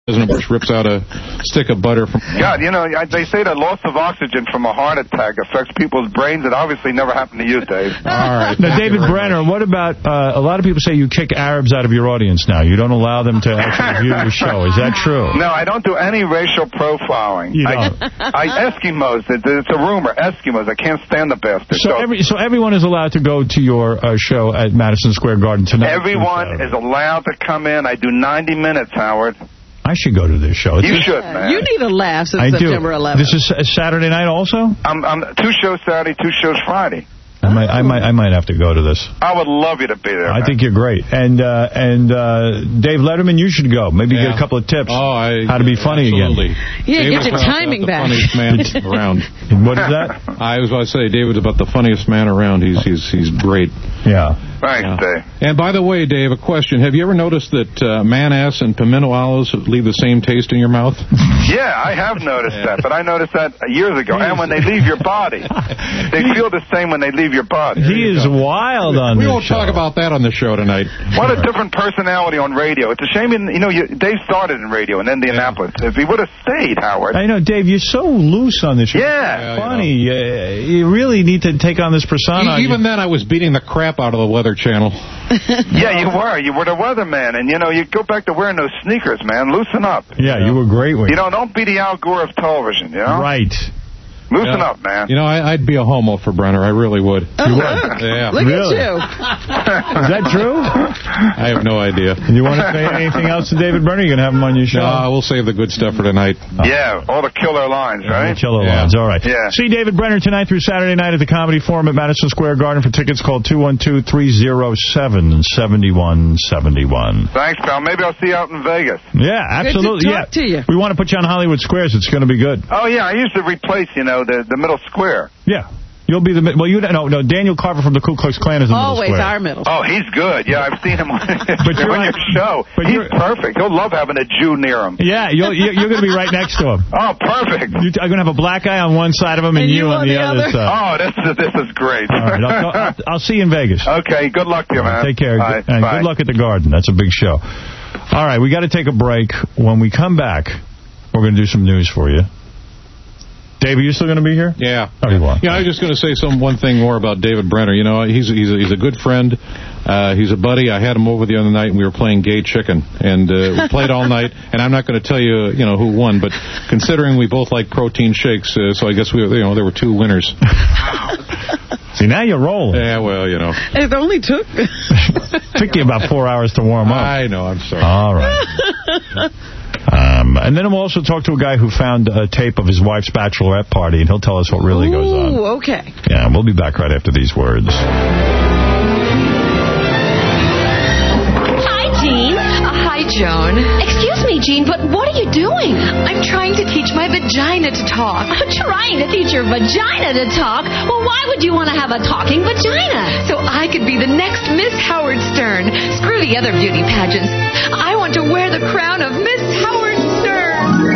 President Bush rips out a stick of butter from... God, you know, they say that loss of oxygen from a heart attack affects people's brains. It obviously never happened to you, Dave. All right. Now, David Brenner, what about... a lot of people say you kick Arabs out of your audience now. You don't allow them to actually view your show. Is that true? No, I don't do any racial profiling. You don't? Eskimos, it's a rumor. Eskimos, I can't stand the bastards. So everyone is allowed to go to your show at Madison Square Garden tonight? Everyone is allowed to come in. I do 90 minutes, Howard. I should go to this show. You should, man. You need a laugh since September 11th. This is a Saturday night also? I'm 2 shows Saturday, 2 shows Friday. I might have to go to this. I would love you to be there. I think you're great. And Dave Letterman, you should go. Maybe get a couple of tips how to be funny absolutely. again. Yeah, get your timing back. Funniest man around. What is that? I was about to say, David's about the funniest man around. He's great. Yeah. Thanks, Dave. And by the way, Dave, a question. Have you ever noticed that man-ass and pimento olives leave the same taste in your mouth? Yeah, I have noticed that, but I noticed that years ago. And when they leave your body. They feel the same when they leave your body. He is wild on this show. We won't talk about that on the show tonight. What a different personality on radio. It's a shame, Dave started in radio in Indianapolis. If he would have stayed, Howard. I know, Dave, you're so loose on this show. Yeah. Funny. You really need to take on this persona. Even then, I was beating the crap out of the Weather Channel. Yeah, you were. You were the weatherman. And, you go back to wearing those sneakers, man. Loosen up. Yeah, you were great with it. Don't be the Al Gore of television, Right. Loosen up, man. I'd be a homo for Brenner. I really would. Oh, you would? look. Yeah. Look really? at you. Is that true? I have no idea. You want to say anything else to David Brenner? You're going to have him on your show? No, we'll save the good stuff for tonight. Yeah, all the killer lines, right? The killer lines, all right. Yeah. See David Brenner tonight through Saturday night at the Comedy Forum at Madison Square Garden. For tickets, call 212-307-7171. Thanks, pal. Maybe I'll see you out in Vegas. Yeah, absolutely. Good to talk to you. We want to put you on Hollywood Squares. It's going to be good. Oh, yeah, I used to replace, the middle square. Yeah. You'll be no, Daniel Carver from the Ku Klux Klan is in the middle Always square. our middle. Oh, he's good. Yeah, I've seen him on your show. He's perfect. He'll love having a Jew near him. Yeah, you're going to be right next to him. Oh, perfect. I'm going to have a black guy on one side of him and you on the other side. Oh, this is great. All right, I'll see you in Vegas. Okay, good luck to you, man. Take care. Bye. And good luck at the Garden. That's a big show. All right, we got to take a break. When we come back, we're going to do some news for you. Dave, are you still going to be here? Yeah. Oh, you are. Yeah, I was just going to say one thing more about David Brenner. He's a good friend. He's a buddy. I had him over the other night, and we were playing Gay Chicken. And we played all night. And I'm not going to tell you, who won. But considering we both like protein shakes, so I guess there were 2 winners. See, now you're rolling. Yeah, well, It only took you about 4 hours to warm up. I know. I'm sorry. All right. And then we'll also talk to a guy who found a tape of his wife's bachelorette party, and he'll tell us what really goes on. Ooh, okay. Yeah, we'll be back right after these words. Hi, Gene. Hi, Joan. Excuse me, Gene, but what are you doing? I'm trying to teach my vagina to talk. I'm trying to teach your vagina to talk? Well, why would you want to have a talking vagina? So I could be the next Miss Howard Stern. Screw the other beauty pageants. I want to wear the crown of Miss Howard Stern.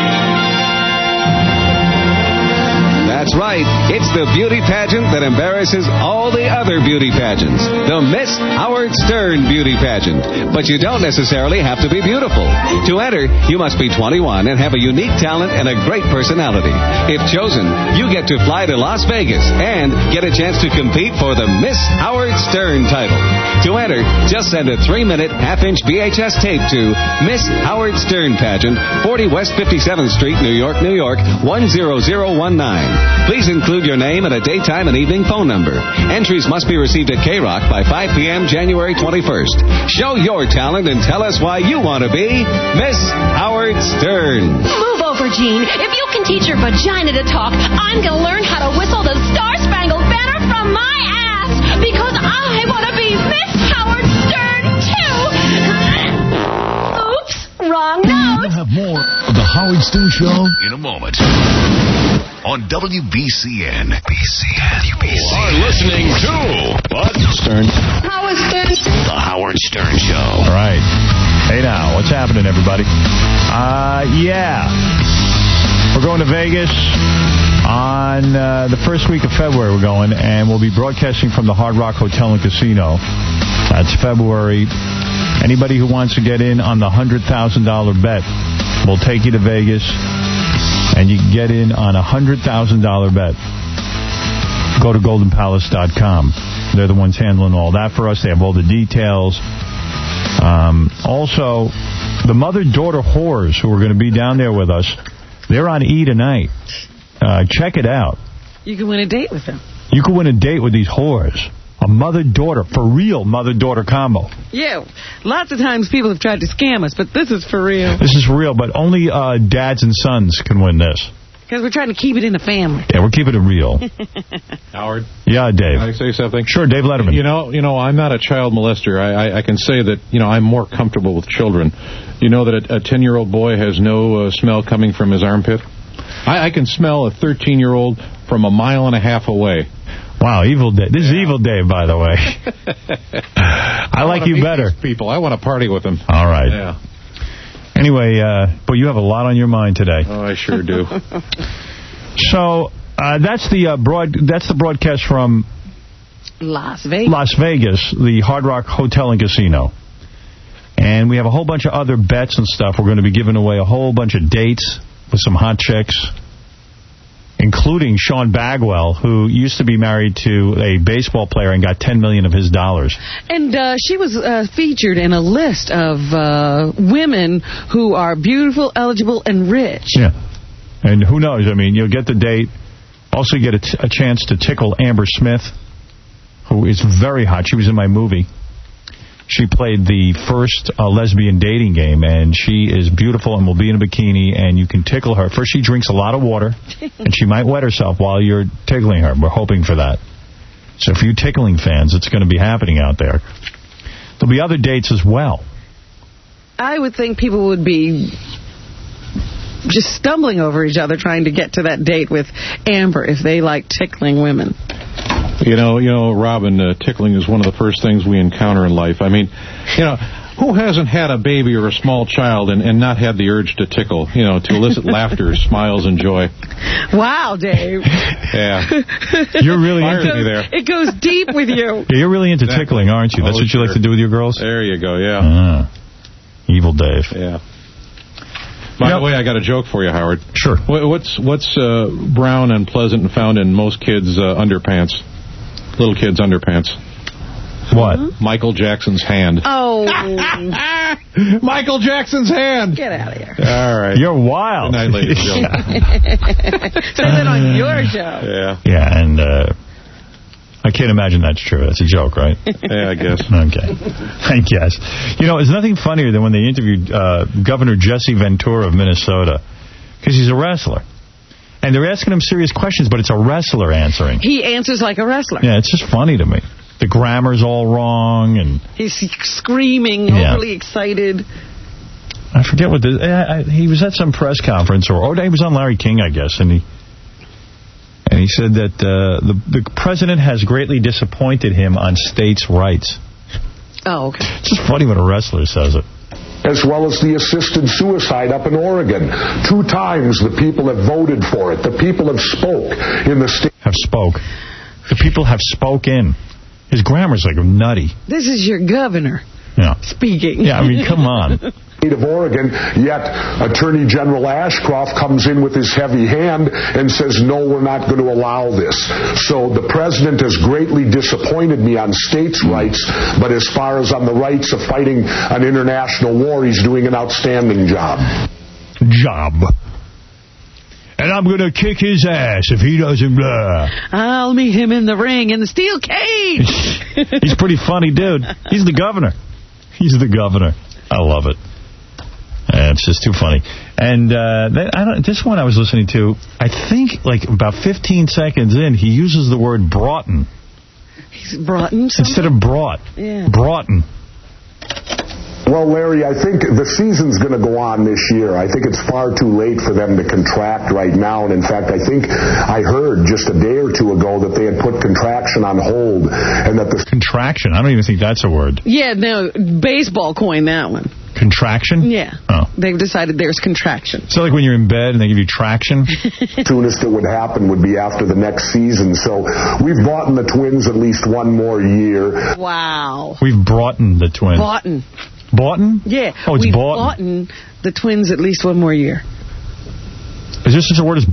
That's right. It's the beauty pageant that embarrasses all the other beauty pageants. The Miss Howard Stern Beauty Pageant. But you don't necessarily have to be beautiful. To enter, you must be 21 and have a unique talent and a great personality. If chosen, you get to fly to Las Vegas and get a chance to compete for the Miss Howard Stern title. To enter, just send a 3-minute half-inch VHS tape to Miss Howard Stern Pageant, 40 West 57th Street, New York, New York, 10019. Please include your name and a daytime and evening phone number. Entries must be received at K-Rock by 5 p.m. January 21st. Show your talent and tell us why you want to be Miss Howard Stern. Move over, Gene. If you can teach your vagina to talk, I'm going to learn how to whistle the Star-Spangled Banner from my ass. Because I want to be Miss Howard Stern, too. Oops, wrong note. We'll have more of the Howard Stern Show in a moment. On WBCN. You are listening to what? Stern. Howard Stern. The Howard Stern Show. All right. Hey now, what's happening, everybody? Yeah. We're going to Vegas on the first week of February. We're going, and we'll be broadcasting from the Hard Rock Hotel and Casino. That's February. Anybody who wants to get in on the $100,000 bet We'll take you to Vegas, and you can get in on a $100,000 bet. Go to goldenpalace.com. They're the ones handling all that for us. They have all the details. Also, the mother-daughter whores who are going to be down there with us, they're on E tonight. Check it out. You can win a date with them. You can win a date with these whores. A mother-daughter, for real mother-daughter combo. Yeah. Lots of times people have tried to scam us, but this is for real. This is real, but only dads and sons can win this. Because we're trying to keep it in the family. Yeah, we're keeping it real. Howard? Yeah, Dave. Can I say something? Sure, Dave Letterman. You know, I'm not a child molester. I can say that, I'm more comfortable with children. You know that a 10-year-old boy has no smell coming from his armpit? I can smell a 13-year-old from a mile and a half away. Wow, Evil Dave. This is Evil Dave, by the way. I like you better. People, I want to party with them. All right. Yeah. Anyway, but you have a lot on your mind today. Oh, I sure do. So that's the broadcast from Las Vegas. Las Vegas, the Hard Rock Hotel and Casino. And we have a whole bunch of other bets and stuff. We're going to be giving away a whole bunch of dates with some hot chicks, including Sean Bagwell, who used to be married to a baseball player and got $10 million of his dollars. And she was featured in a list of women who are beautiful, eligible, and rich. Yeah. And who knows? I mean, you'll get the date. Also, you get a chance to tickle Amber Smith, who is very hot. She was in my movie. She played the first lesbian dating game, and she is beautiful and will be in a bikini, and you can tickle her. First, she drinks a lot of water, and she might wet herself while you're tickling her. We're hoping for that. So for you tickling fans, it's going to be happening out there. There'll be other dates as well. I would think people would be just stumbling over each other trying to get to that date with Amber if they like tickling women. You know, Robin, tickling is one of the first things we encounter in life. I mean, who hasn't had a baby or a small child and not had the urge to tickle, to elicit laughter, smiles, and joy? Wow, Dave. Yeah. You're really into me there. It goes deep with you. Yeah, you're really into tickling, aren't you? That's what you like to do with your girls? There you go, yeah. Evil Dave. Yeah. By the way, I got a joke for you, Howard. Sure. What's brown and pleasant and found in most kids' underpants? Little kids' underpants. What? Michael Jackson's hand. Oh. Michael Jackson's hand. Get out of here. All right. You're wild. Good night, ladies and gentlemen. Say that on your show. Yeah. Yeah, and I can't imagine that's true. That's a joke, right? Yeah, I guess. Okay. I guess. There's nothing funnier than when they interviewed Governor Jesse Ventura of Minnesota, because he's a wrestler. And they're asking him serious questions, but it's a wrestler answering. He answers like a wrestler. Yeah, it's just funny to me. The grammar's all wrong, and he's screaming, overly excited. I forget what he was at some press conference, or he was on Larry King, I guess, and he said that the president has greatly disappointed him on states' rights. Oh, okay. It's just funny when a wrestler says it. As well as the assisted suicide up in Oregon. 2 times the people have voted for it. The people have spoke in the state. Have spoke. The people have spoken. His grammar's like nutty. This is your governor speaking. Yeah, I mean, come on. Of Oregon, yet Attorney General Ashcroft comes in with his heavy hand and says, no, we're not going to allow this. So the president has greatly disappointed me on states' rights, but as far as on the rights of fighting an international war, he's doing an outstanding job. And I'm going to kick his ass if he doesn't blah. I'll meet him in the ring in the steel cage. He's a pretty funny dude. He's the governor. I love it. It's just too funny. And this one I was listening to, I think like about 15 seconds in, he uses the word Broughton. He's Broughton? Instead of brought. Yeah. Broughton. Well, Larry, I think the season's going to go on this year. I think it's far too late for them to contract right now. And, in fact, I think I heard just a day or two ago that they had put contraction on hold. And that the Contraction? I don't even think that's a word. Yeah, no, baseball coined that one. Contraction? Yeah. Oh. They've decided there's contraction. So like when you're in bed and they give you traction? Soonest it would happen would be after the next season. So we've bought in the Twins at least one more year. Wow. We've brought in the Twins. Boughton? Yeah. Oh, it's we've Boughton. boughten the Twins at least one more year. Is there such a word as